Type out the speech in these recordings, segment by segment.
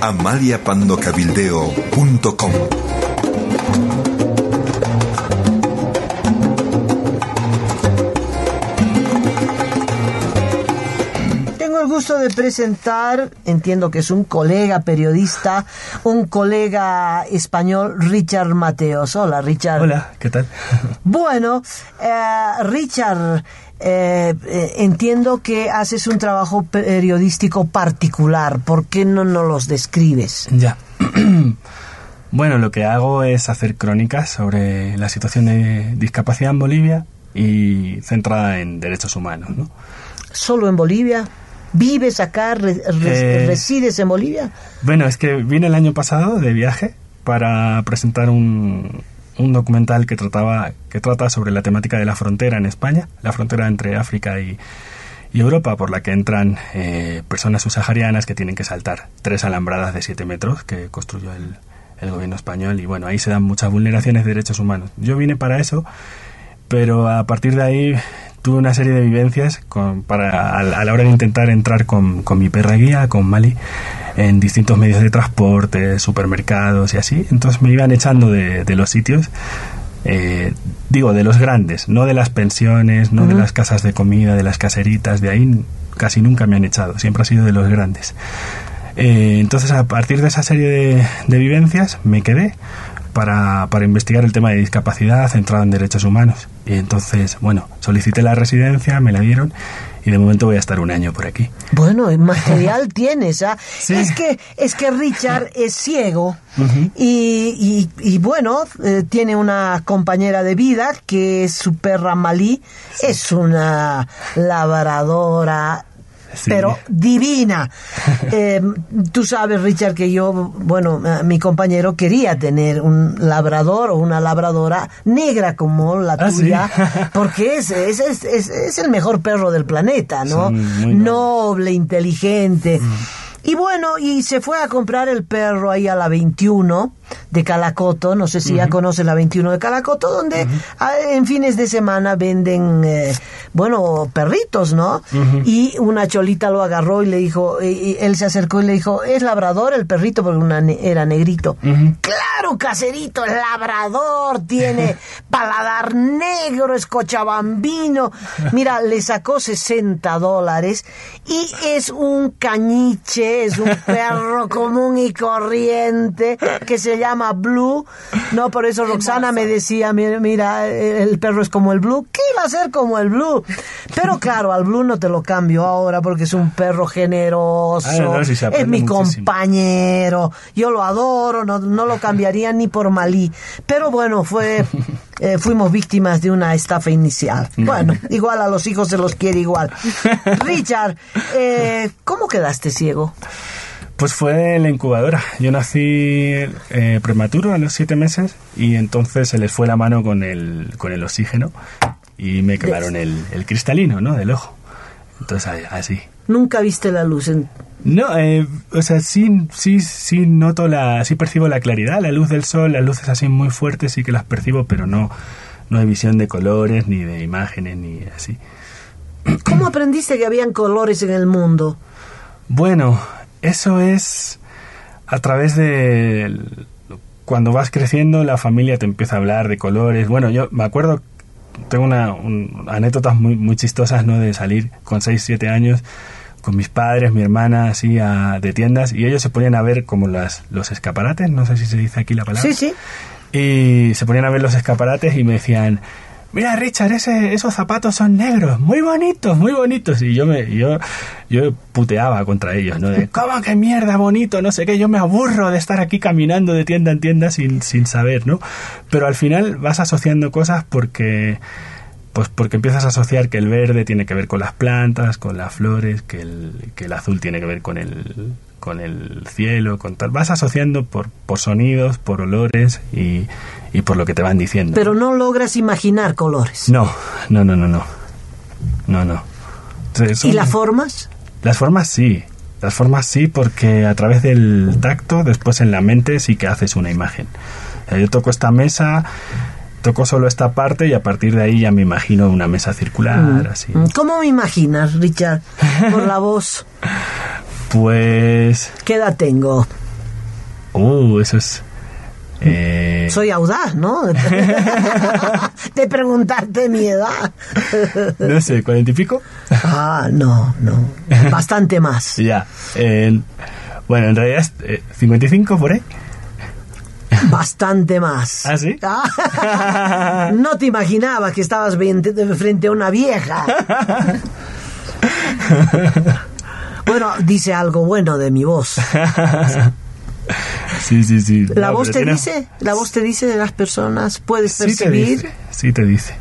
amaliapandocabildeo.com. Tengo el gusto de presentar, entiendo que es un colega periodista, un colega español, Richard Mateos. Hola, Richard. Hola, ¿qué tal? Bueno, Richard, entiendo que haces un trabajo periodístico particular. ¿Por qué no nos los describes? Ya. Bueno, lo que hago es hacer crónicas sobre la situación de discapacidad en Bolivia y centrada en derechos humanos, ¿no? ¿Solo en Bolivia? ¿Vives acá? ¿Resides en Bolivia? Bueno, es que vine el año pasado de viaje para presentar un documental que trata sobre la temática de la frontera en España, la frontera entre África y Europa, por la que entran personas subsaharianas que tienen que saltar 3 alambradas de 7 metros que construyó el gobierno español, y bueno, ahí se dan muchas vulneraciones de derechos humanos. Yo vine para eso, pero a partir de ahí tuve una serie de vivencias a la hora de intentar entrar con mi perra guía, con Mali, en distintos medios de transporte, supermercados y así. Entonces me iban echando de los sitios, digo, de los grandes, no de las pensiones, no de las casas de comida, de las caseritas, de ahí casi nunca me han echado, siempre ha sido de los grandes. Entonces, a partir de esa serie de vivencias me quedé para investigar el tema de discapacidad centrado en derechos humanos. Y entonces, bueno, solicité la residencia, me la dieron y de momento voy a estar un año por aquí. Bueno, el material tienes, ¿ah? Sí. Es que Richard es ciego y bueno, tiene una compañera de vida que es su perra Malí, sí. Es una labradora. Sí. Pero divina. Tú sabes, Richard, que yo, bueno, mi compañero quería tener un labrador o una labradora negra como la tuya, ¿sí? Porque es el mejor perro del planeta, ¿no? Noble, inteligente. Y bueno, y se fue a comprar el perro ahí a la 21 de Calacoto, no sé si ya conoces la 21 de Calacoto, donde en fines de semana venden, bueno, perritos, ¿no? Y una cholita lo agarró y le dijo, y él se acercó y le dijo, ¿es labrador el perrito? Porque era negrito. Claro, caserito, el labrador, tiene paladar negro, es cochabambino. Mira, le sacó $60 y es un cañiche, es un perro común y corriente que se llama Blue, no, por eso Roxana me decía, mira, el perro es como el Blue. ¿Qué iba a ser como el Blue? Pero claro, al Blue no te lo cambio ahora porque es un perro generoso, si es mi compañero, yo lo adoro, no lo cambiaría ni por Malí. Pero bueno, fuimos víctimas de una estafa inicial. Bueno, igual a los hijos se los quiere igual. Richard, ¿cómo quedaste ciego? Pues fue en la incubadora. Yo nací prematuro a los 7 meses y entonces se les fue la mano con el oxígeno y me quemaron el cristalino, ¿no? Del ojo. Entonces así. ¿Nunca viste la luz? No, o sea, sí noto sí percibo la claridad, la luz del sol, las luces así muy fuertes sí que las percibo, pero no hay visión de colores, ni de imágenes, ni así. ¿Cómo aprendiste que habían colores en el mundo? Bueno, eso es a través de... Cuando vas creciendo, la familia te empieza a hablar de colores. Bueno, yo me acuerdo, tengo anécdotas muy, muy chistosas, ¿no? De salir con 6, 7 años con mis padres, mi hermana, así, de tiendas, y ellos se ponían a ver como los escaparates, no sé si se dice aquí la palabra. Sí. Y se ponían a ver los escaparates y me decían... Mira, Richard, esos zapatos son negros, muy bonitos. Y yo puteaba contra ellos, ¿no? De, ¿cómo que mierda bonito? No sé qué, yo me aburro de estar aquí caminando de tienda en tienda sin saber, ¿no? Pero al final vas asociando cosas porque empiezas a asociar que el verde tiene que ver con las plantas, con las flores, que el azul tiene que ver con el cielo, con tal. Vas asociando por sonidos, por olores y por lo que te van diciendo. Pero no logras imaginar colores. No. ¿Y las formas? Las formas sí, porque a través del tacto, después en la mente sí que haces una imagen. O sea, yo toco esta mesa, toco solo esta parte y a partir de ahí ya me imagino una mesa circular, así. ¿Cómo me imaginas, Richard? Por la voz. Pues... ¿Qué edad tengo? Eso es... Soy audaz, ¿no? De preguntarte mi edad. No sé, ¿40 y pico? No. Bastante más. Ya. Bueno, en realidad, 55 por ahí. Bastante más. ¿Ah, sí? No te imaginabas que estabas frente a una vieja. Bueno, dice algo bueno de mi voz. Sí. ¿La voz te dice? ¿La voz te dice de las personas? ¿Puedes percibir? Sí te dice.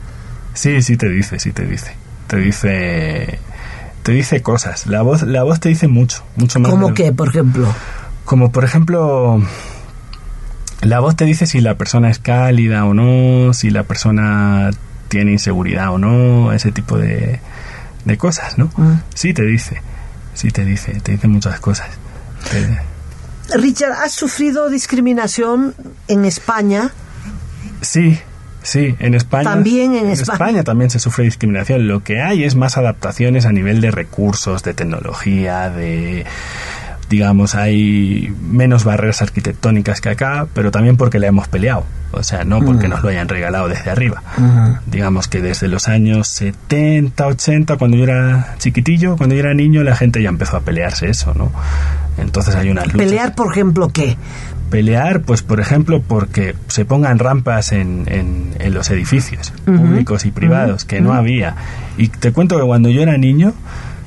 Te dice cosas. La voz te dice mucho más. ¿Cómo qué, por ejemplo? Como por ejemplo, la voz te dice si la persona es cálida o no, si la persona tiene inseguridad o no, ese tipo de cosas, ¿no? Sí te dice muchas cosas. Richard, ¿has sufrido discriminación en España? Sí, en España. También en España también se sufre discriminación. Lo que hay es más adaptaciones a nivel de recursos, de tecnología, digamos, hay menos barreras arquitectónicas que acá, pero también porque la hemos peleado. O sea, no porque nos lo hayan regalado desde arriba. Digamos que desde los años 70, 80, cuando yo era chiquitillo, cuando yo era niño, la gente ya empezó a pelearse eso, ¿no? Entonces hay unas luchas. ¿Pelear, por ejemplo, qué? Pelear, pues por ejemplo, porque se pongan rampas en los edificios públicos y privados, que no había. Y te cuento que cuando yo era niño,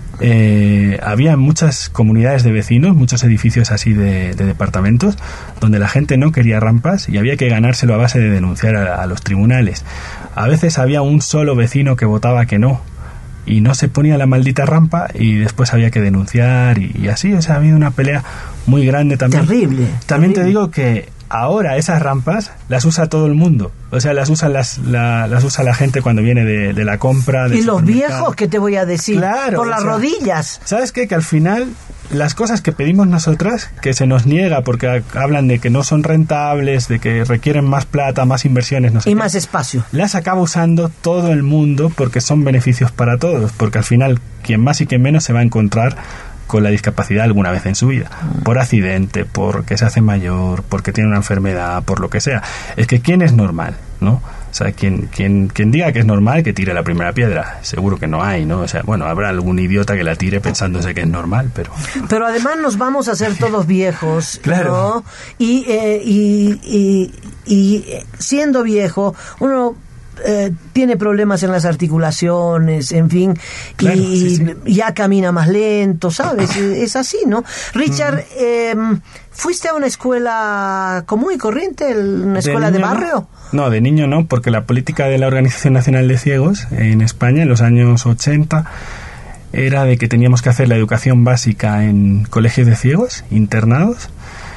había muchas comunidades de vecinos, muchos edificios así de departamentos, donde la gente no quería rampas y había que ganárselo a base de denunciar a los tribunales. A veces había un solo vecino que votaba que no y no se ponía la maldita rampa y después había que denunciar y así, o sea, ha habido una pelea muy grande también. Terrible. Te digo que ahora esas rampas las usa todo el mundo. O sea, las usa la gente cuando viene de la compra. Y los viejos, ¿qué te voy a decir? Claro, por las rodillas. ¿Sabes qué? Que al final las cosas que pedimos nosotras, que se nos niega porque hablan de que no son rentables, de que requieren más plata, más inversiones, no sé y qué, más espacio, las acaba usando todo el mundo porque son beneficios para todos. Porque al final, quien más y quien menos se va a encontrar con la discapacidad alguna vez en su vida, por accidente, porque se hace mayor, porque tiene una enfermedad, por lo que sea. Es que ¿quién es normal, no? O sea, quien diga que es normal, que tire la primera piedra. Seguro que no hay, ¿no? O sea, bueno, habrá algún idiota que la tire pensándose que es normal, pero además nos vamos a hacer todos viejos, claro, ¿no? Y siendo viejo, uno tiene problemas en las articulaciones, en fin, claro, sí. Ya camina más lento, ¿sabes? Es así, ¿no? Richard, ¿fuiste a una escuela común y corriente, una escuela de barrio? No, de niño no, porque la política de la Organización Nacional de Ciegos en España en los años 80 era de que teníamos que hacer la educación básica en colegios de ciegos, internados,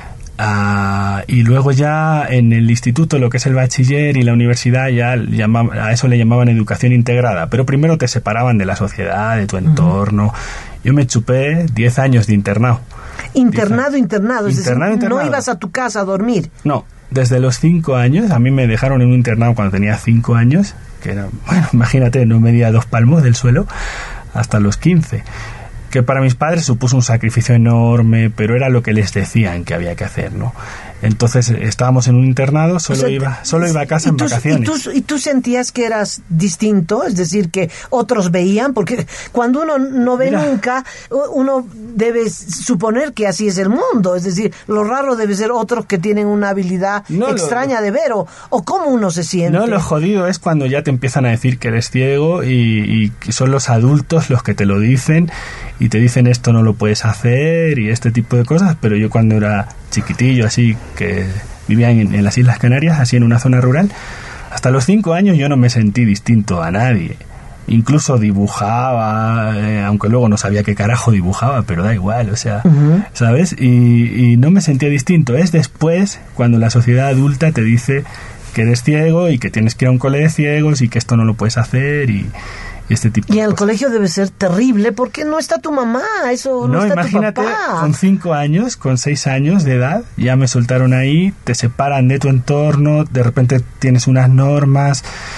y luego ya en el instituto, lo que es el bachiller y la universidad, ya a eso le llamaban educación integrada, pero primero te separaban de la sociedad, de tu entorno. Yo me chupé 10 años de internado. Internado, es decir, internado. No ibas a tu casa a dormir. No, desde los 5 años, a mí me dejaron en un internado cuando tenía 5 años, que era, bueno, imagínate, no medía 2 palmos del suelo, hasta los 15. Que para mis padres supuso un sacrificio enorme, pero era lo que les decían que había que hacer, ¿no? Entonces estábamos en un internado, solo iba a casa en vacaciones. ¿Y tú sentías que eras distinto? Es decir, que otros veían, porque cuando uno no ve nunca, uno debe suponer que así es el mundo. Es decir, lo raro debe ser otros que tienen una habilidad extraña de ver, o cómo uno se siente. No, lo jodido es cuando ya te empiezan a decir que eres ciego y son los adultos los que te lo dicen y te dicen esto no lo puedes hacer y este tipo de cosas, pero yo cuando era chiquitillo, así que vivía en las Islas Canarias, así en una zona rural, hasta los 5 años yo no me sentí distinto a nadie. Incluso dibujaba, aunque luego no sabía qué carajo dibujaba, pero da igual, o sea, ¿sabes? Y no me sentía distinto. Es después cuando la sociedad adulta te dice que eres ciego y que tienes que ir a un cole de ciegos y que esto no lo puedes hacer y este tipo y de en el cosas. colegio debe ser terrible porque no está tu mamá, no está imagínate, tu papá. con 5 años, con 6 años de edad, ya me soltaron ahí, te separan de tu entorno, de repente tienes unas normas,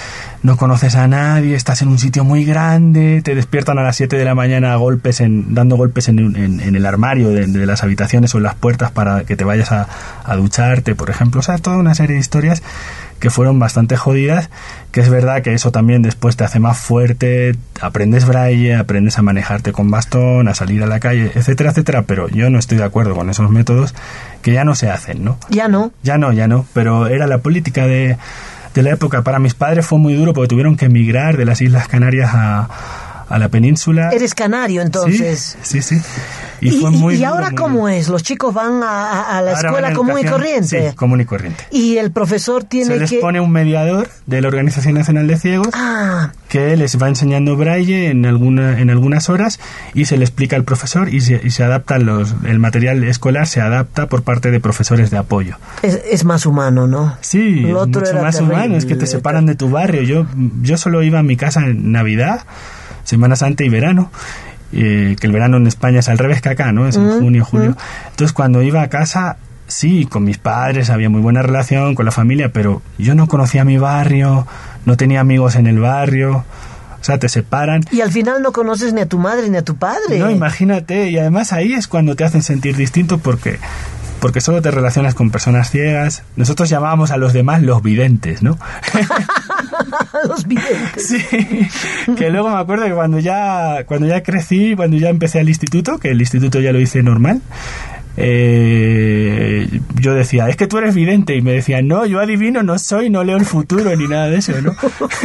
no conoces a nadie, estás en un sitio muy grande, te despiertan a las 7 de la mañana dando golpes en el armario de las habitaciones o en las puertas para que te vayas a ducharte, por ejemplo. O sea, toda una serie de historias que fueron bastante jodidas, que es verdad que eso también después te hace más fuerte, aprendes braille, aprendes a manejarte con bastón, a salir a la calle, etcétera, etcétera, pero yo no estoy de acuerdo con esos métodos que ya no se hacen, ¿no? Ya no, pero era la política de la época. Para mis padres fue muy duro porque tuvieron que emigrar de las Islas Canarias a la península. Eres canario, entonces. Sí. Y fue muy ¿Y duro, ahora muy cómo duro. es? ¿Los chicos van a la Ahora escuela van a común y educación, corriente? Sí, común y corriente. Y el profesor tiene Se les que... pone un mediador de la Organización Nacional de Ciegos que les va enseñando braille en algunas horas y se le explica al profesor y se adapta el material escolar se adapta por parte de profesores de apoyo. Es más humano, ¿no? Sí, Lo es otro mucho era más terrible. humano, es que te separan de tu barrio. Yo solo iba a mi casa en Navidad, Semana Santa y verano. Que el verano en España es al revés que acá, ¿no? Es en junio, julio. Entonces, cuando iba a casa, sí, con mis padres había muy buena relación, con la familia, pero yo no conocía mi barrio, no tenía amigos en el barrio. O sea, te separan. Y al final no conoces ni a tu madre ni a tu padre. No, imagínate. Y además ahí es cuando te hacen sentir distinto porque solo te relacionas con personas ciegas. Nosotros llamábamos a los demás los videntes, ¿no? Los videntes. Sí, que luego me acuerdo que cuando ya crecí, cuando ya empecé al instituto, que el instituto ya lo hice normal, yo decía, es que tú eres vidente, y me decían, no, yo adivino, no leo el futuro ni nada de eso, ¿no?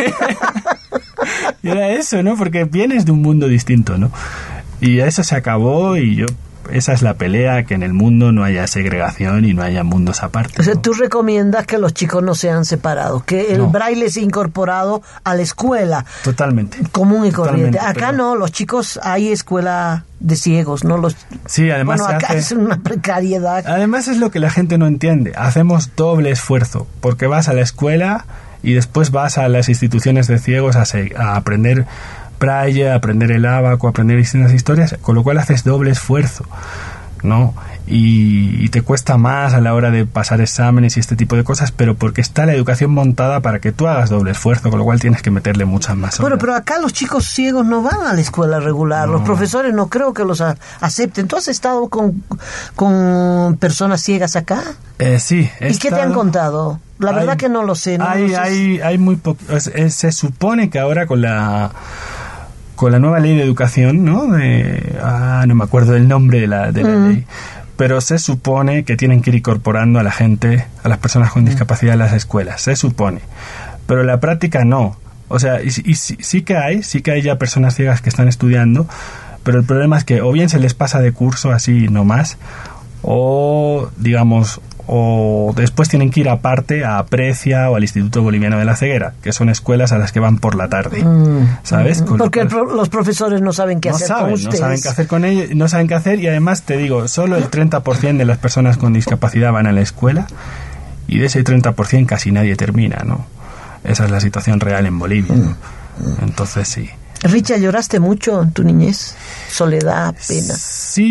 Y era eso, ¿no? Porque vienes de un mundo distinto, ¿no? Y eso se acabó y esa es la pelea, que en el mundo no haya segregación y no haya mundos aparte. O sea, ¿no? tú recomiendas que los chicos no sean separados, que el braille sea incorporado a la escuela. Totalmente. Común y corriente. Totalmente, Acá no, los chicos, hay escuela de ciegos, ¿no? Sí, además bueno, acá es una precariedad. Además es lo que la gente no entiende. Hacemos doble esfuerzo, porque vas a la escuela y después vas a las instituciones de ciegos a aprender braille, aprender el ábaco, aprender distintas historias, con lo cual haces doble esfuerzo, ¿no? Y te cuesta más a la hora de pasar exámenes y este tipo de cosas, pero porque está la educación montada para que tú hagas doble esfuerzo, con lo cual tienes que meterle muchas más horas. Bueno, pero acá los chicos ciegos no van a la escuela regular, los profesores no creo que los acepten. ¿Tú has estado con personas ciegas acá? Sí. ¿Y qué te han contado? La verdad que no lo sé. Hay muy poco. Se supone que ahora con la nueva ley de educación, ¿no? No me acuerdo del nombre de la ley, pero se supone que tienen que ir incorporando a la gente, a las personas con discapacidad en las escuelas, se supone, pero en la práctica no. O sea, y sí que hay ya personas ciegas que están estudiando, pero el problema es que o bien se les pasa de curso así nomás, o digamos, o después tienen que ir aparte a Aprecia o al Instituto Boliviano de la Ceguera, que son escuelas a las que van por la tarde, ¿sabes? Porque los profesores no saben qué hacer con ustedes. No saben qué hacer con ellos, no saben qué hacer, y además te digo, solo el 30% de las personas con discapacidad van a la escuela, y de ese 30% casi nadie termina, ¿no? Esa es la situación real en Bolivia, ¿no? Entonces sí. Richard, ¿lloraste mucho en tu niñez? Soledad, pena. Sí,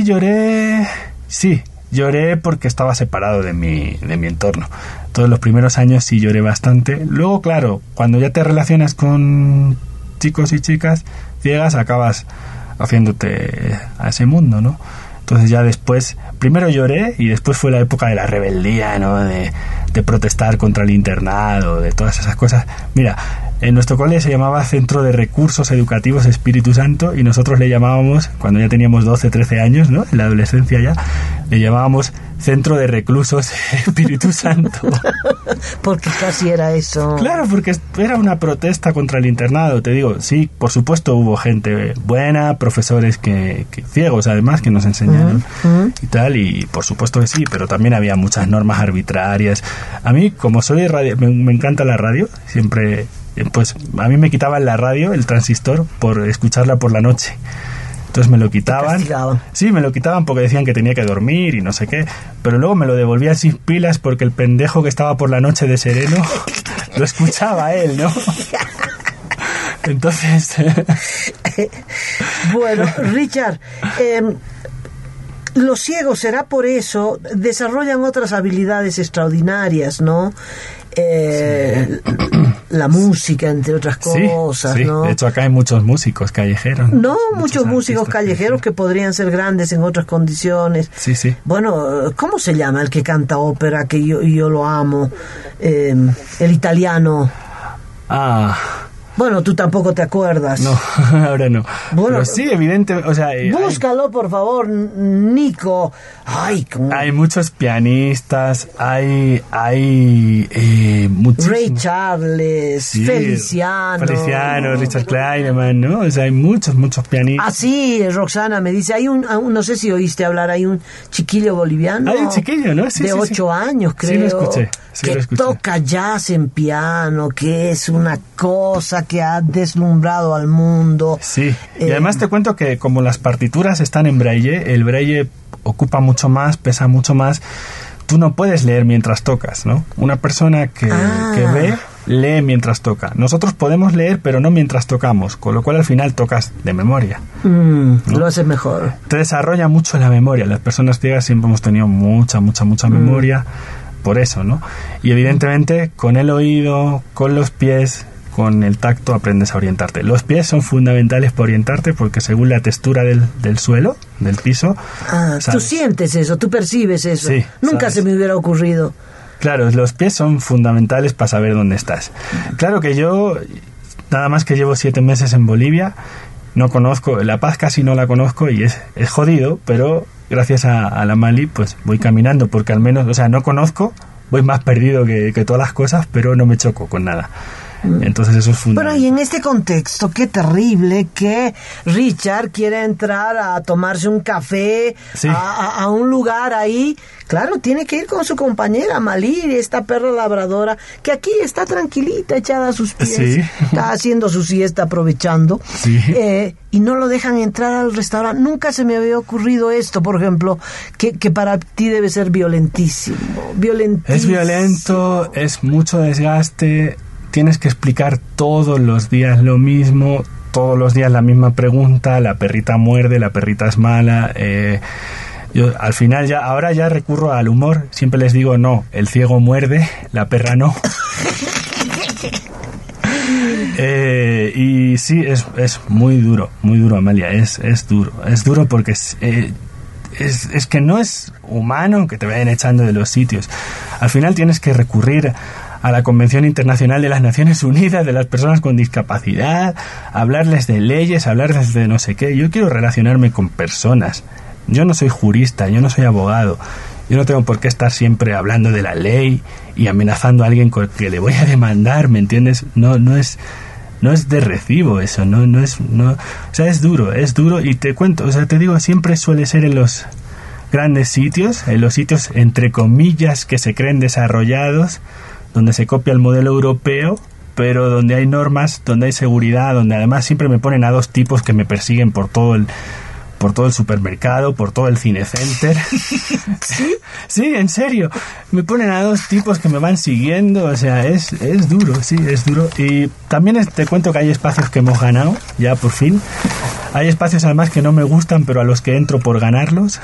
lloré porque estaba separado de mi entorno. Todos los primeros años sí lloré bastante. Luego, claro, cuando ya te relacionas con chicos y chicas ciegas, acabas haciéndote a ese mundo, ¿no? Entonces ya después, primero lloré y después fue la época de la rebeldía, ¿no? De protestar contra el internado, de todas esas cosas. Mira, en nuestro cole se llamaba Centro de Recursos Educativos Espíritu Santo, y nosotros le llamábamos, cuando ya teníamos 12, 13 años, ¿no? En la adolescencia ya, le llamábamos Centro de Reclusos Espíritu Santo. Porque casi era eso. Claro, porque era una protesta contra el internado, te digo. Sí, por supuesto hubo gente buena, profesores que ciegos además, que nos enseñaron y tal, y por supuesto que sí, pero también había muchas normas arbitrarias. A mí, como soy radio, me encanta la radio, siempre, pues a mí me quitaban la radio, el transistor, por escucharla por la noche. Entonces me lo quitaban. Sí, me lo quitaban porque decían que tenía que dormir y no sé qué, pero luego me lo devolvían sin pilas porque el pendejo que estaba por la noche de sereno lo escuchaba él, ¿no? Entonces bueno, Richard, los ciegos, será por eso, desarrollan otras habilidades extraordinarias, ¿no? Sí. la música, entre otras cosas, sí. ¿no? De hecho, acá hay muchos músicos callejeros. No, muchos músicos callejeros que podrían ser grandes en otras condiciones. Sí, sí. Bueno, ¿cómo se llama el que canta ópera, que yo lo amo? El italiano. Bueno, tú tampoco te acuerdas. No, ahora no. Bueno, pero sí, evidente, o sea... búscalo, por favor, Nico. Hay muchos pianistas, hay muchísimos... Ray Charles, sí, Feliciano, Richard Kleineman, ¿no? O sea, hay muchos pianistas. Ah, sí, Roxana me dice, no sé si oíste hablar, hay un chiquillo boliviano. Hay un chiquillo, ¿no? Sí, de 8 años, creo. Sí, lo escuché. Que toca jazz en piano, que es una cosa que ha deslumbrado al mundo. Sí, y además te cuento que como las partituras están en braille, el braille ocupa mucho más, pesa mucho más. Tú no puedes leer mientras tocas, ¿no? Una persona que ve, lee mientras toca. Nosotros podemos leer, pero no mientras tocamos, con lo cual al final tocas de memoria. ¿no? Lo haces mejor. Te desarrolla mucho la memoria. Las personas ciegas siempre hemos tenido mucha memoria. Por eso, ¿no? Y evidentemente con el oído, con los pies, con el tacto aprendes a orientarte. Los pies son fundamentales para orientarte porque según la textura del suelo, del piso... tú sientes eso, tú percibes eso. Sí, nunca sabes. Se me hubiera ocurrido. Claro, los pies son fundamentales para saber dónde estás. Claro que yo, nada más que llevo 7 meses en Bolivia, no conozco, La Paz casi no la conozco y es jodido, pero... Gracias a la Mali, pues voy caminando, porque al menos, o sea, no conozco, voy más perdido que todas las cosas, pero no me choco con nada. Entonces eso es fundamental. Pero y en este contexto, qué terrible que Richard quiera entrar a tomarse un café, sí. a un lugar ahí. Claro, tiene que ir con su compañera Malí, esta perra labradora, que aquí está tranquilita, echada a sus pies. Sí. Está haciendo su siesta, aprovechando. Sí. Y no lo dejan entrar al restaurante. Nunca se me había ocurrido esto, por ejemplo, que para ti debe ser violentísimo. Es violento, es mucho desgaste. Tienes que explicar todos los días lo mismo, todos los días la misma pregunta, la perrita muerde, la perrita es mala. Yo al final ahora ya recurro al humor, siempre les digo no, el ciego muerde, la perra no. Y sí, es muy duro, Amalia, es duro porque es que no es humano que te vayan echando de los sitios. Al final tienes que recurrir a la Convención Internacional de las Naciones Unidas de las Personas con Discapacidad, hablarles de leyes, hablarles de no sé qué. Yo quiero relacionarme con personas. Yo no soy jurista, yo no soy abogado. Yo no tengo por qué estar siempre hablando de la ley y amenazando a alguien con que le voy a demandar, ¿me entiendes? No es de recibo eso, o sea, es duro y te cuento, o sea, te digo, siempre suele ser en los grandes sitios, en los sitios entre comillas que se creen desarrollados, donde se copia el modelo europeo, pero donde hay normas, donde hay seguridad, donde además siempre me ponen a 2 tipos que me persiguen por todo el supermercado, por todo el cinecenter. ¿Sí? Sí, en serio. Me ponen a 2 tipos que me van siguiendo, o sea, es duro, sí, es duro. Y también te cuento que hay espacios que hemos ganado, ya por fin. Hay espacios además que no me gustan, pero a los que entro por ganarlos.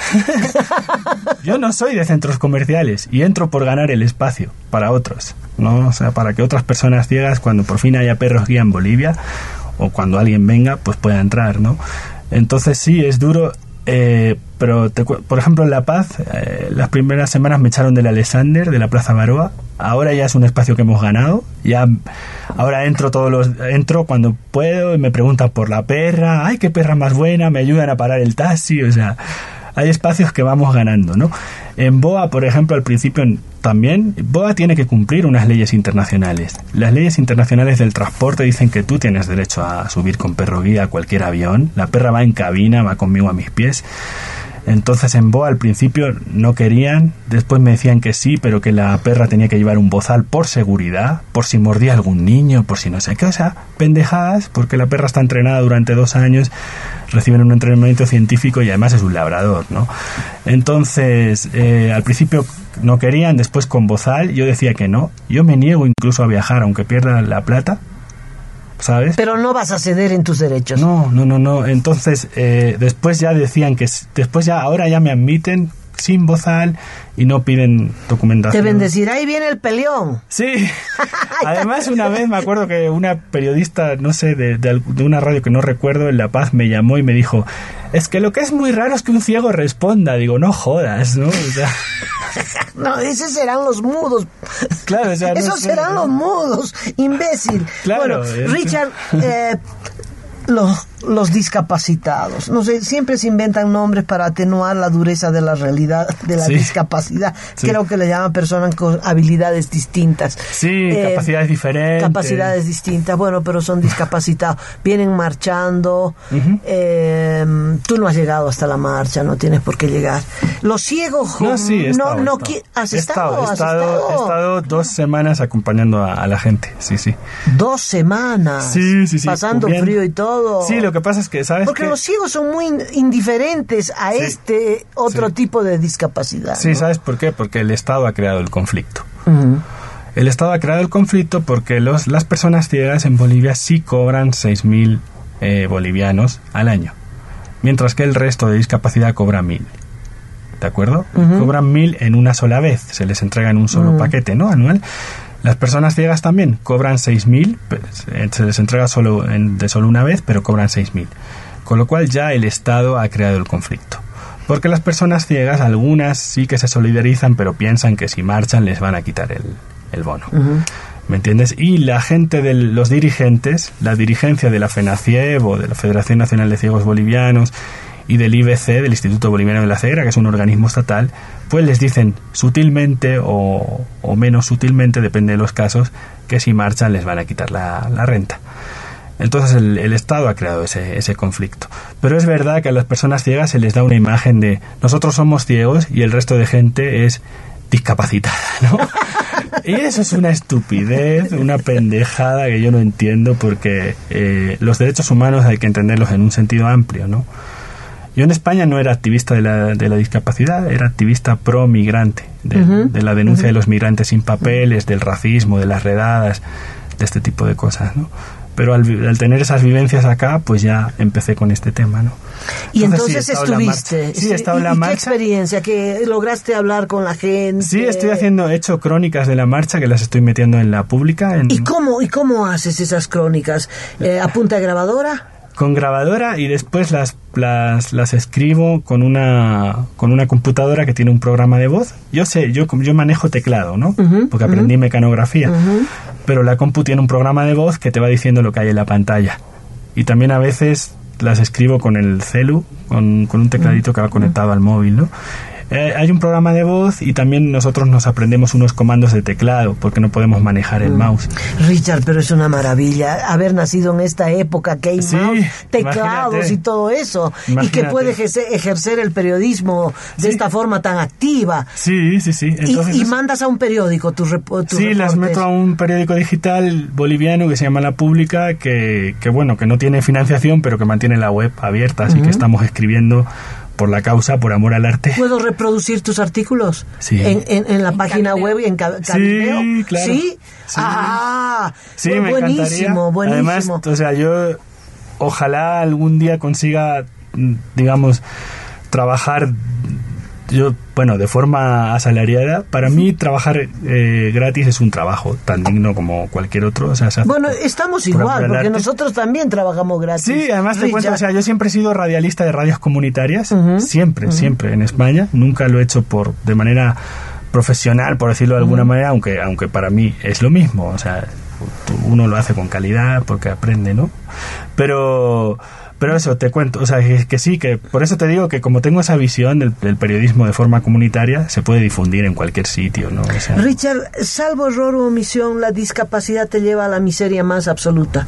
Yo no soy de centros comerciales y entro por ganar el espacio para otros, ¿no? O sea, para que otras personas ciegas, cuando por fin haya perros guía en Bolivia, o cuando alguien venga, pues pueda entrar, ¿no? Entonces sí, es duro, pero por ejemplo en La Paz, las primeras semanas me echaron del Alexander, de la Plaza Baroa. Ahora ya es un espacio que hemos ganado. Ya ahora entro cuando puedo y me preguntan por la perra. ¡Ay, qué perra más buena! Me ayudan a parar el taxi, o sea, hay espacios que vamos ganando, ¿no? En BOA, por ejemplo, al principio también, BOA tiene que cumplir unas leyes internacionales. Las leyes internacionales del transporte dicen que tú tienes derecho a subir con perro guía a cualquier avión. La perra va en cabina, va conmigo a mis pies. Entonces en BOA al principio no querían, después me decían que sí, pero que la perra tenía que llevar un bozal por seguridad, por si mordía a algún niño, por si no sé qué, o sea, pendejadas, porque la perra está entrenada durante 2 años, reciben un entrenamiento científico y además es un labrador, ¿no? Entonces, al principio no querían, después con bozal, yo decía que no, yo me niego incluso a viajar aunque pierda la plata, ¿sabes? Pero no vas a ceder en tus derechos. No. Entonces, después ya decían que... Ahora ya me admiten sin bozal y no piden documentación. Deben decir, ahí viene el peleón. Sí. Además, una vez me acuerdo que una periodista, no sé, de una radio que no recuerdo, en La Paz, me llamó y me dijo, es que lo que es muy raro es que un ciego responda. Digo, no jodas, ¿no? O sea... No, esos serán los mudos. Claro, o sea, esos serán los mudos, imbécil. Claro, bueno, Richard, los discapacitados, no sé, siempre se inventan nombres para atenuar la dureza de la realidad de la discapacidad. Sí. Creo que le llaman personas con habilidades distintas. Sí, capacidades diferentes. Capacidades distintas, bueno, pero son discapacitados. Vienen marchando. Tú no has llegado hasta la marcha, no tienes por qué llegar. Los ciegos... No, sí, he estado 2 semanas acompañando a la gente, sí. 2 semanas. Sí. Pasando frío y todo. Sí, lo que pasa es que, ¿sabes? Porque los ciegos son muy indiferentes a este otro tipo de discapacidad. Sí, ¿no? ¿Sabes por qué? Porque el Estado ha creado el conflicto. El Estado ha creado el conflicto porque las personas ciegas en Bolivia sí cobran 6.000 bolivianos al año, mientras que el resto de discapacidad cobra 1.000. ¿De acuerdo? Cobran 1.000 en una sola vez, se les entrega en un solo paquete, ¿no? Anual. Las personas ciegas también cobran 6.000, se les entrega de solo una vez, pero cobran 6.000. Con lo cual ya el Estado ha creado el conflicto. Porque las personas ciegas, algunas sí que se solidarizan, pero piensan que si marchan les van a quitar el bono. ¿Me entiendes? Y la gente los dirigentes, la dirigencia de la FENACIEB o de la Federación Nacional de Ciegos Bolivianos y del IBC, del Instituto Boliviano de la Ceguera, que es un organismo estatal, pues les dicen sutilmente o menos sutilmente, depende de los casos, que si marchan les van a quitar la renta. Entonces el Estado ha creado ese conflicto. Pero es verdad que a las personas ciegas se les da una imagen de nosotros somos ciegos y el resto de gente es discapacitada, ¿no? Y eso es una estupidez, una pendejada que yo no entiendo, porque los derechos humanos hay que entenderlos en un sentido amplio, ¿no? Yo en España no era activista de la discapacidad, era activista pro-migrante, de la denuncia de los migrantes sin papeles, del racismo, de las redadas, de este tipo de cosas, ¿no? Pero al tener esas vivencias acá, pues ya empecé con este tema, ¿no? Y entonces estuviste. Sí, he estado en la marcha. ¿Qué experiencia? ¿Que lograste hablar con la gente? Sí, he hecho crónicas de la marcha que las estoy metiendo en la pública. ¿Y cómo haces esas crónicas? ¿A punta de grabadora? Con grabadora, y después las escribo con una computadora que tiene un programa de voz. Yo manejo teclado, ¿no? Porque aprendí mecanografía. Pero la compu tiene un programa de voz que te va diciendo lo que hay en la pantalla. Y también a veces las escribo con el celu, con un tecladito que va conectado al móvil, ¿no? Hay un programa de voz y también nosotros nos aprendemos unos comandos de teclado porque no podemos manejar el mouse. Richard, pero es una maravilla haber nacido en esta época que hay mouse, teclados, imagínate, y todo eso. Imagínate. Y que puede ejercer el periodismo de esta forma tan activa. Sí. Entonces, y mandas a un periódico tus reportes. Las meto a un periódico digital boliviano que se llama La Pública, que no tiene financiación, pero que mantiene la web abierta, así que estamos escribiendo por la causa, por amor al arte. ¿Puedo reproducir tus artículos? Sí. En la página web y en Calibeo? Sí, claro. ¿Sí? Sí, me encantaría. Buenísimo. Además, yo ojalá algún día consiga, digamos, trabajar de forma asalariada. Para mí trabajar gratis es un trabajo tan digno como cualquier otro. Estamos igual, porque nosotros también trabajamos gratis. Sí, además te cuento, yo siempre he sido radialista de radios comunitarias, siempre en España. Nunca lo he hecho de manera profesional, por decirlo de alguna manera, aunque para mí es lo mismo. Uno lo hace con calidad porque aprende, ¿no? Pero eso, te cuento, que sí, que por eso te digo que como tengo esa visión del periodismo de forma comunitaria, se puede difundir en cualquier sitio, ¿no? Richard, salvo error u omisión, la discapacidad te lleva a la miseria más absoluta.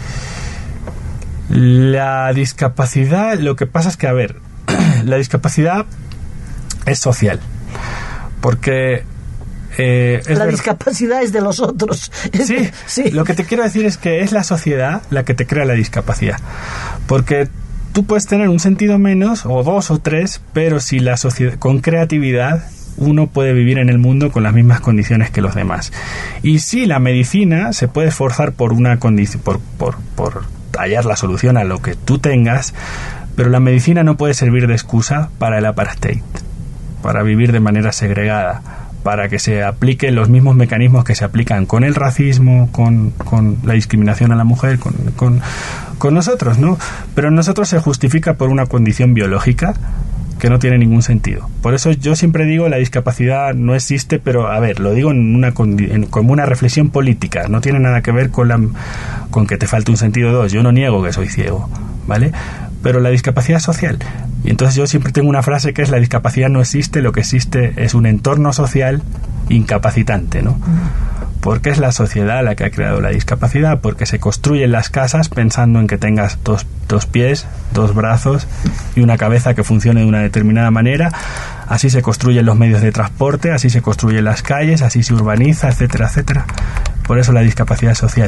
La discapacidad, lo que pasa es que, la discapacidad es social, porque... la discapacidad es de los otros. Sí, lo que te quiero decir es que es la sociedad la que te crea la discapacidad, porque tú puedes tener un sentido menos o 2 o 3, pero si la sociedad, con creatividad, uno puede vivir en el mundo con las mismas condiciones que los demás. Y sí, la medicina se puede esforzar por una condición, por hallar la solución a lo que tú tengas, pero la medicina no puede servir de excusa para el apartheid. para vivir de manera segregada, para que se apliquen los mismos mecanismos que se aplican con el racismo, con la discriminación a la mujer, con nosotros, ¿no? Pero en nosotros se justifica por una condición biológica que no tiene ningún sentido. Por eso yo siempre digo, la discapacidad no existe, pero a ver, lo digo como una reflexión política, no tiene nada que ver con que te falte un sentido 2. Yo no niego que soy ciego, ¿vale? Pero la discapacidad es social. Y entonces yo siempre tengo una frase que es: la discapacidad no existe, lo que existe es un entorno social incapacitante, ¿no? Porque es la sociedad la que ha creado la discapacidad, porque se construyen las casas pensando en que tengas dos pies, 2 brazos y una cabeza que funcione de una determinada manera. Así se construyen los medios de transporte, así se construyen las calles, así se urbaniza, etcétera, etcétera. Por eso la discapacidad social.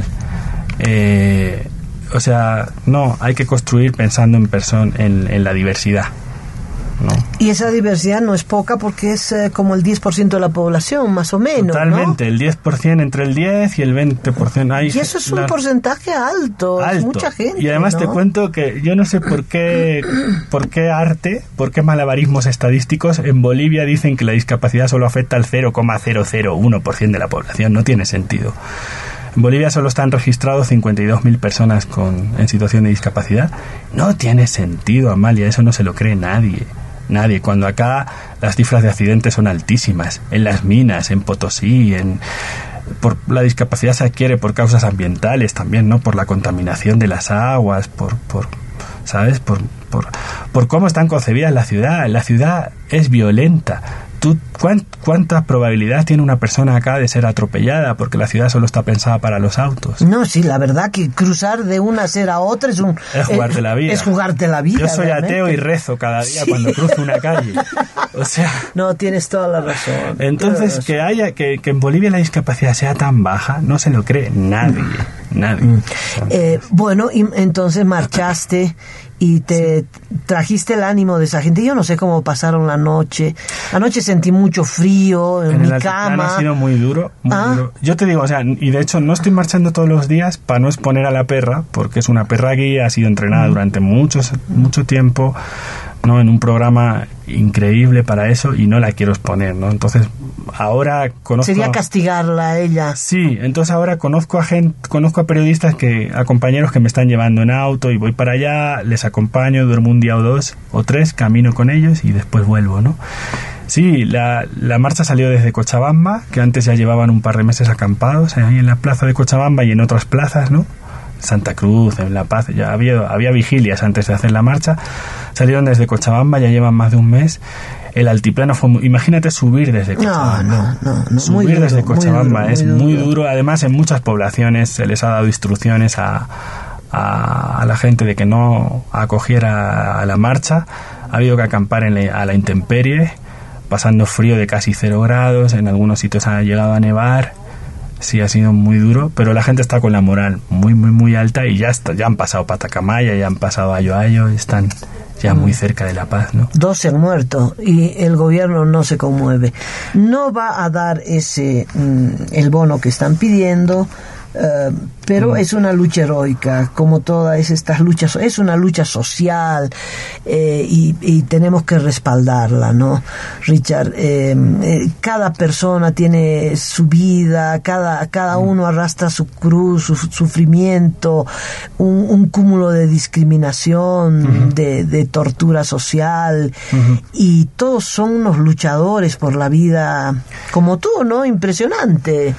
O sea, no, hay que construir pensando en la diversidad, ¿no? Y esa diversidad no es poca, porque es como el 10% de la población, más o menos. Totalmente, ¿no? El 10%, entre el 10 y el 20%. Y eso es un porcentaje alto, es mucha gente. Y además, ¿no? Te cuento que yo no sé por qué malabarismos estadísticos en Bolivia dicen que la discapacidad solo afecta al 0,001% de la población. No tiene sentido. En Bolivia solo están registrados 52.000 personas en situación de discapacidad. No tiene sentido, Amalia, eso no se lo cree nadie. Nadie, cuando acá las cifras de accidentes son altísimas. En las minas, en Potosí, la discapacidad se adquiere por causas ambientales también, ¿no? Por la contaminación de las aguas, ¿sabes? Por cómo están concebidas la ciudad. La ciudad es violenta. ¿Cuánta probabilidad tiene una persona acá de ser atropellada? Porque la ciudad solo está pensada para los autos. No, sí, la verdad que cruzar de una acera a otra es jugarte la vida. Es jugarte la vida. Yo soy realmente ateo y rezo cada día cuando cruzo una calle. O sea, no, tienes toda la razón. Entonces, que en Bolivia la discapacidad sea tan baja, no se lo cree nadie. Bueno, y entonces marchaste y te trajiste el ánimo de esa gente. Yo no sé cómo pasaron la noche. Anoche sentí mucho frío en mi cama. Ha sido muy duro, duro. Yo te digo, o sea, y de hecho no estoy marchando todos los días para no exponer a la perra, porque es una perra guía, ha sido entrenada durante mucho tiempo, ¿no? En un programa increíble para eso, y no la quiero exponer, ¿no? Entonces ahora conozco... Sería castigarla a ella. Sí, entonces ahora conozco a periodistas, a compañeros que me están llevando en auto, y voy para allá, les acompaño, duermo un día o 2 o 3, camino con ellos y después vuelvo, ¿no? Sí, la marcha salió desde Cochabamba, que antes ya llevaban un par de meses acampados ahí en la plaza de Cochabamba y en otras plazas, ¿no? Santa Cruz, en La Paz, ya había vigilias antes de hacer la marcha. Salieron desde Cochabamba, ya llevan más de un mes. El altiplano fue imagínate subir desde Cochabamba. No, subir desde Cochabamba es muy duro. Además, en muchas poblaciones se les ha dado instrucciones a la gente de que no acogiera a la marcha. Ha habido que acampar a la intemperie, pasando frío de casi 0 grados. En algunos sitios ha llegado a nevar. Sí, ha sido muy duro, pero la gente está con la moral muy, muy, muy alta, y ya han pasado Patacamaya, ya han pasado Ayoayo, están ya muy cerca de La Paz, ¿no? 2 se han muerto y el gobierno no se conmueve. No va a dar el bono que están pidiendo, pero es una lucha heroica, como todas estas luchas. Es una lucha social, y tenemos que respaldarla, ¿no, Richard? Cada persona tiene su vida, cada uno arrastra su cruz, su sufrimiento, un cúmulo de discriminación, de tortura social, y todos son unos luchadores por la vida, como tú, ¿no? Impresionante.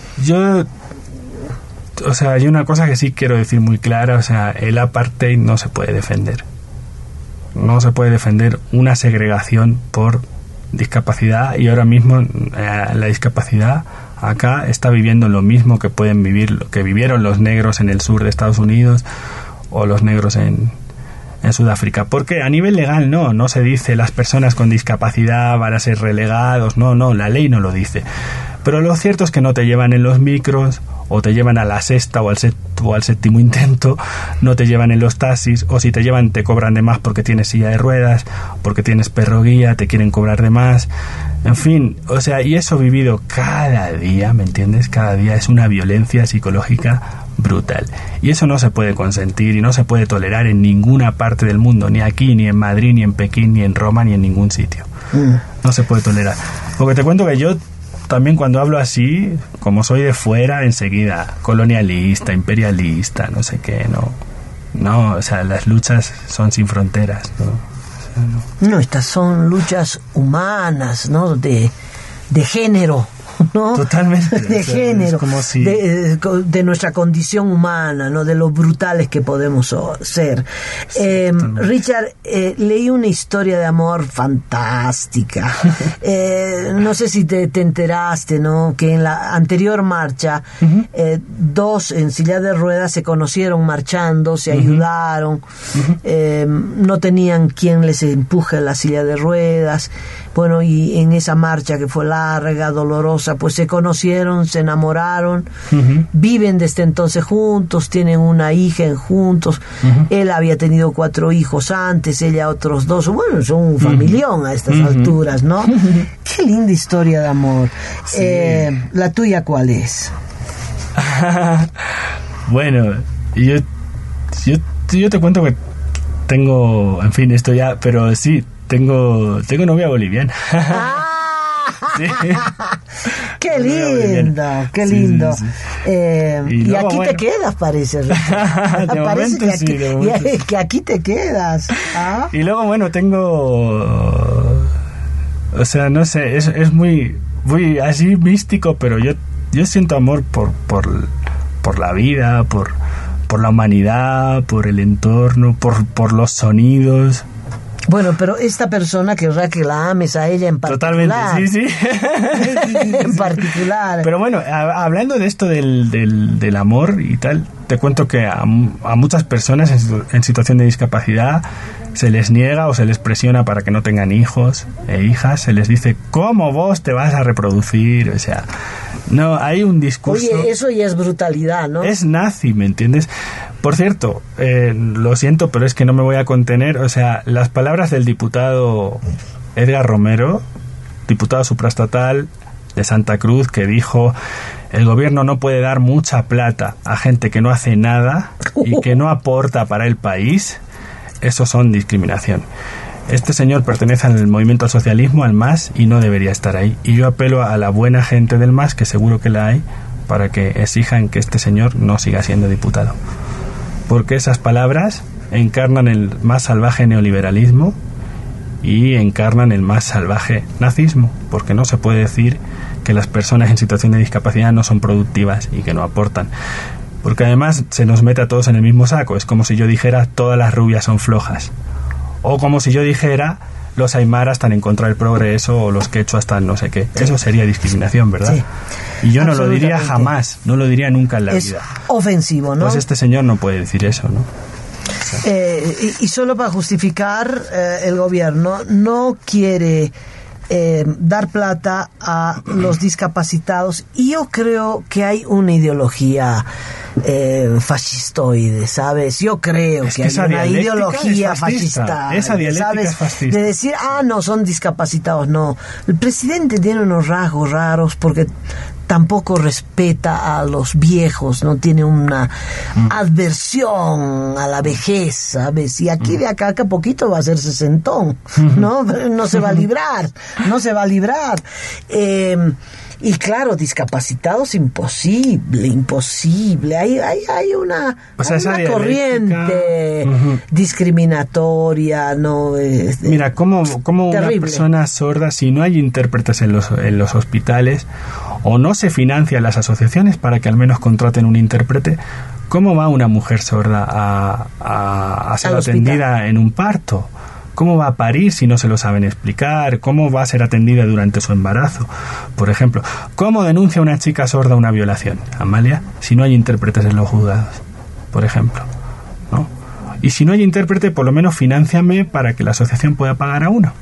O sea, hay una cosa que sí quiero decir muy clara, o sea, el apartheid no se puede defender. No se puede defender una segregación por discapacidad, y ahora mismo la discapacidad acá está viviendo lo mismo que pueden vivir, lo que vivieron los negros en el sur de Estados Unidos o los negros en Sudáfrica. Porque a nivel legal no se dice las personas con discapacidad van a ser relegados, no, la ley no lo dice. Pero lo cierto es que no te llevan en los micros, o te llevan a la sexta o al 7º intento, no te llevan en los taxis, o si te llevan te cobran de más porque tienes silla de ruedas, porque tienes perro guía, te quieren cobrar de más, en fin, o sea, y eso vivido cada día, ¿me entiendes? Cada día es una violencia psicológica brutal, y eso no se puede consentir y no se puede tolerar en ninguna parte del mundo, ni aquí, ni en Madrid, ni en Pekín, ni en Roma, ni en ningún sitio. No se puede tolerar. Porque te cuento que yo también cuando hablo así, como soy de fuera, enseguida colonialista, imperialista, no sé qué, no, o sea, las luchas son sin fronteras, ¿no? O sea, No, estas son luchas humanas, ¿no? De género, ¿no? Totalmente. De O sea, género, es como si... de nuestra condición humana, ¿no? De lo brutales que podemos ser. Richard, leí una historia de amor fantástica. No sé si te enteraste, ¿no? Que en la anterior marcha, dos en silla de ruedas se conocieron marchando, se ayudaron, no tenían quien les empuje la silla de ruedas. Bueno, y en esa marcha que fue larga, dolorosa, pues se conocieron, se enamoraron, viven desde entonces juntos, tienen una hija juntos. Él había tenido 4 hijos antes, ella otros 2. Bueno, son un familión a estas alturas, ¿no? Qué linda historia de amor. Sí. ¿La tuya cuál es? Bueno, yo te cuento que tengo, en fin, esto ya, pero sí, tengo novia boliviana. Sí. Qué lindo, qué lindo. Sí, sí. Y luego, aquí te quedas, parece. Parece que aquí, que aquí te quedas. ¿Ah? Y luego, bueno, tengo... O sea, no sé, es muy así místico, pero yo siento amor por la vida, por la humanidad, por el entorno, por los sonidos. Bueno, pero esta persona querrá que la ames a ella en particular. Totalmente, sí. En particular. Pero bueno, hablando de esto del amor y tal, te cuento que a muchas personas en situación de discapacidad se les niega o se les presiona para que no tengan hijos e hijas. Se les dice, ¿cómo vos te vas a reproducir? O sea, no, hay un discurso... Oye, eso ya es brutalidad, ¿no? Es nazi, ¿me entiendes? Por cierto, lo siento, pero es que no me voy a contener. O sea, las palabras del diputado Edgar Romero, diputado supraestatal de Santa Cruz, que dijo: el gobierno no puede dar mucha plata a gente que no hace nada y que no aporta para el país. Eso son discriminación. Este señor pertenece al movimiento al socialismo, al MAS, y no debería estar ahí. Y yo apelo a la buena gente del MAS, que seguro que la hay, para que exijan que este señor no siga siendo diputado. Porque esas palabras encarnan el más salvaje neoliberalismo y encarnan el más salvaje nazismo, porque no se puede decir que las personas en situación de discapacidad no son productivas y que no aportan. Porque además se nos mete a todos en el mismo saco. Es como si yo dijera todas las rubias son flojas. O como si yo dijera los aymaras están en contra del progreso o los quechua están no sé qué. Sí. Eso sería discriminación, ¿verdad? Sí. Y yo no lo diría jamás, no lo diría nunca en la vida. Es ofensivo, ¿no? Pues este señor no puede decir eso, ¿no? Y solo para justificar, el gobierno no quiere dar plata a los discapacitados, y yo creo que hay una ideología fascistoide, ¿sabes? Yo creo que hay una ideología fascista, esa dialéctica, ¿sabes? Es fascista. De decir, no son discapacitados, no. El presidente tiene unos rasgos raros porque tampoco respeta a los viejos, no tiene una adversión a la vejez, ¿sabes? Y aquí de acá a poquito va a ser sesentón, ¿no? No se va a librar, no se va a librar. Y claro, discapacitados, imposible. Hay una, una corriente discriminatoria, ¿no? Mira, como una persona sorda, si no hay intérpretes en los hospitales, o no se financian las asociaciones para que al menos contraten un intérprete, ¿cómo va una mujer sorda a ser atendida en un parto? ¿Cómo va a parir si no se lo saben explicar? ¿Cómo va a ser atendida durante su embarazo? Por ejemplo, ¿cómo denuncia una chica sorda una violación, Amalia, si no hay intérpretes en los juzgados? Por ejemplo, ¿no? Y si no hay intérprete, por lo menos financiame para que la asociación pueda pagar a uno.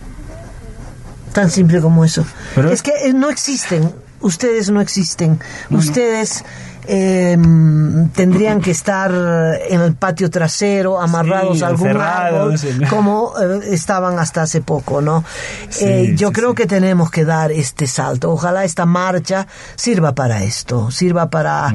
Tan simple como eso. Pero es que no existen. Ustedes no existen. Ustedes tendrían que estar en el patio trasero, amarrados a algún árbol, como estaban hasta hace poco, ¿no? Yo creo que tenemos que dar este salto. Ojalá esta marcha sirva para esto, sirva para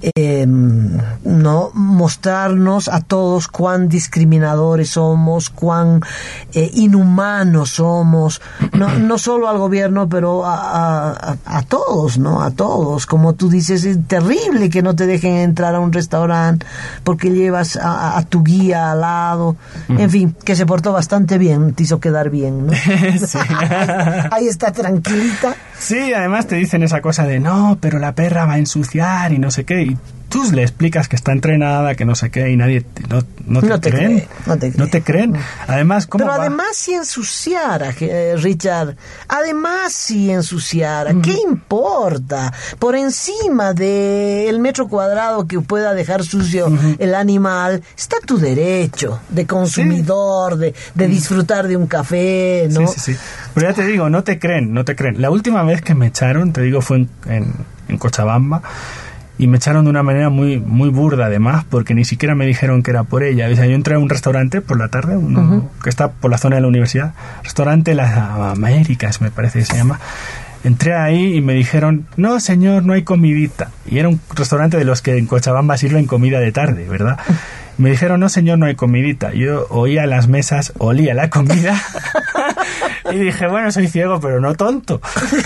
no mostrarnos a todos cuán discriminadores somos, cuán inhumanos somos, no solo al gobierno, pero a todos, ¿no? A todos. Como tú dices, es terrible que no te dejen entrar a un restaurante porque llevas a tu guía al lado. En fin, que se portó bastante bien, te hizo quedar bien, ¿no? Sí. Ahí está tranquilita. Sí, además te dicen esa cosa de no, pero la perra va a ensuciar y no sé qué, y tú le explicas que está entrenada, que no sé qué, y nadie no te creen. No te creen. Además, ¿cómo Pero va? además si ensuciara, Richard, además si ensuciara, ¿qué importa? Por encima del metro cuadrado que pueda dejar sucio el animal, está tu derecho de consumidor, de disfrutar de un café, ¿no? Sí. Pero ya te digo, no te creen. La última vez que me echaron, te digo, fue en Cochabamba, y me echaron de una manera muy muy burda, además, porque ni siquiera me dijeron que era por ella. O sea, yo entré a un restaurante por la tarde, que está por la zona de la universidad, restaurante Las Américas, me parece que se llama. Entré ahí y me dijeron, no señor, no hay comidita. Y era un restaurante de los que en Cochabamba sirven comida de tarde, ¿verdad? Me dijeron, no señor, no hay comidita. Yo oía las mesas, olía la comida y dije, bueno, soy ciego, pero no tonto.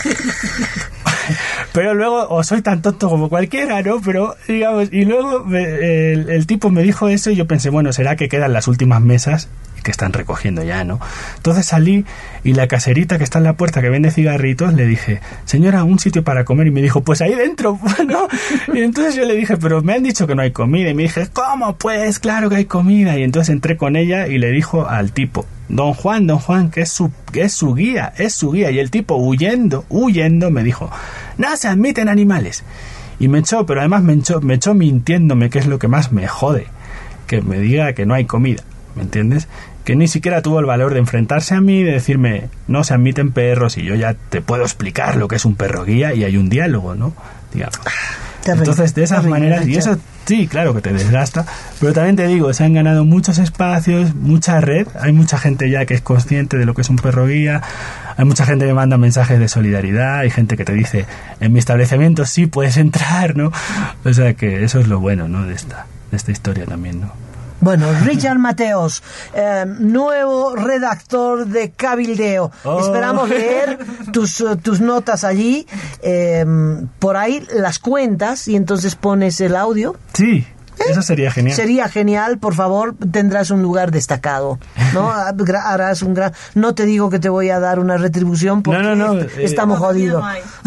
Pero luego, o soy tan tonto como cualquiera, ¿no? Pero, digamos, y luego el tipo me dijo eso y yo pensé, bueno, será que quedan las últimas mesas que están recogiendo ya, ¿no? Entonces salí y la caserita que está en la puerta que vende cigarritos, le dije, señora, un sitio para comer, y me dijo, pues ahí dentro, ¿no? Y entonces yo le dije, pero me han dicho que no hay comida, y me dije, ¿cómo? Pues claro que hay comida. Y entonces entré con ella y le dijo al tipo, don Juan, que es su guía, y el tipo huyendo me dijo, no se admiten animales. Y me echó, pero además me echó mintiéndome, que es lo que más me jode, que me diga que no hay comida, ¿me entiendes? Que ni siquiera tuvo el valor de enfrentarse a mí y de decirme, no se admiten perros, y yo ya te puedo explicar lo que es un perro guía y hay un diálogo, ¿no? Digamos. Entonces, de esas maneras, y eso sí, claro que te desgasta, pero también te digo, se han ganado muchos espacios, mucha red, hay mucha gente ya que es consciente de lo que es un perro guía, hay mucha gente que manda mensajes de solidaridad, hay gente que te dice, en mi establecimiento sí puedes entrar, ¿no? O sea que eso es lo bueno, ¿no? De esta historia también, ¿no? Bueno, Richard Mateos, nuevo redactor de Cabildeo. Esperamos leer tus notas allí. Por ahí las cuentas y entonces pones el audio. Sí. Eso sería genial. Sería genial, por favor, tendrás un lugar destacado, ¿no? Harás un gran... No te digo que te voy a dar una retribución porque estamos jodidos.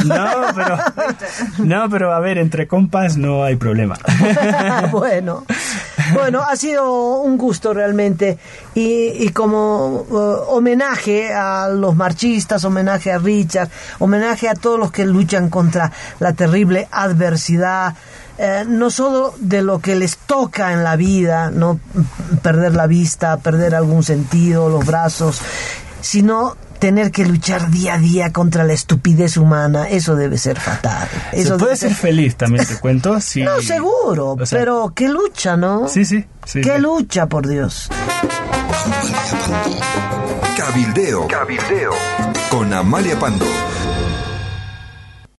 Pero a ver, entre compas no hay problema. Bueno, ha sido un gusto realmente y como homenaje a los marchistas, homenaje a Richard, homenaje a todos los que luchan contra la terrible adversidad, no solo de lo que les toca en la vida, no perder la vista, perder algún sentido, los brazos, sino tener que luchar día a día contra la estupidez humana. Eso debe ser fatal. Eso se puede ser feliz, también te cuento. Sí. No, seguro, o sea, pero qué lucha, ¿no? Sí. Qué lucha, por Dios. Cabildeo con Amalia Pando.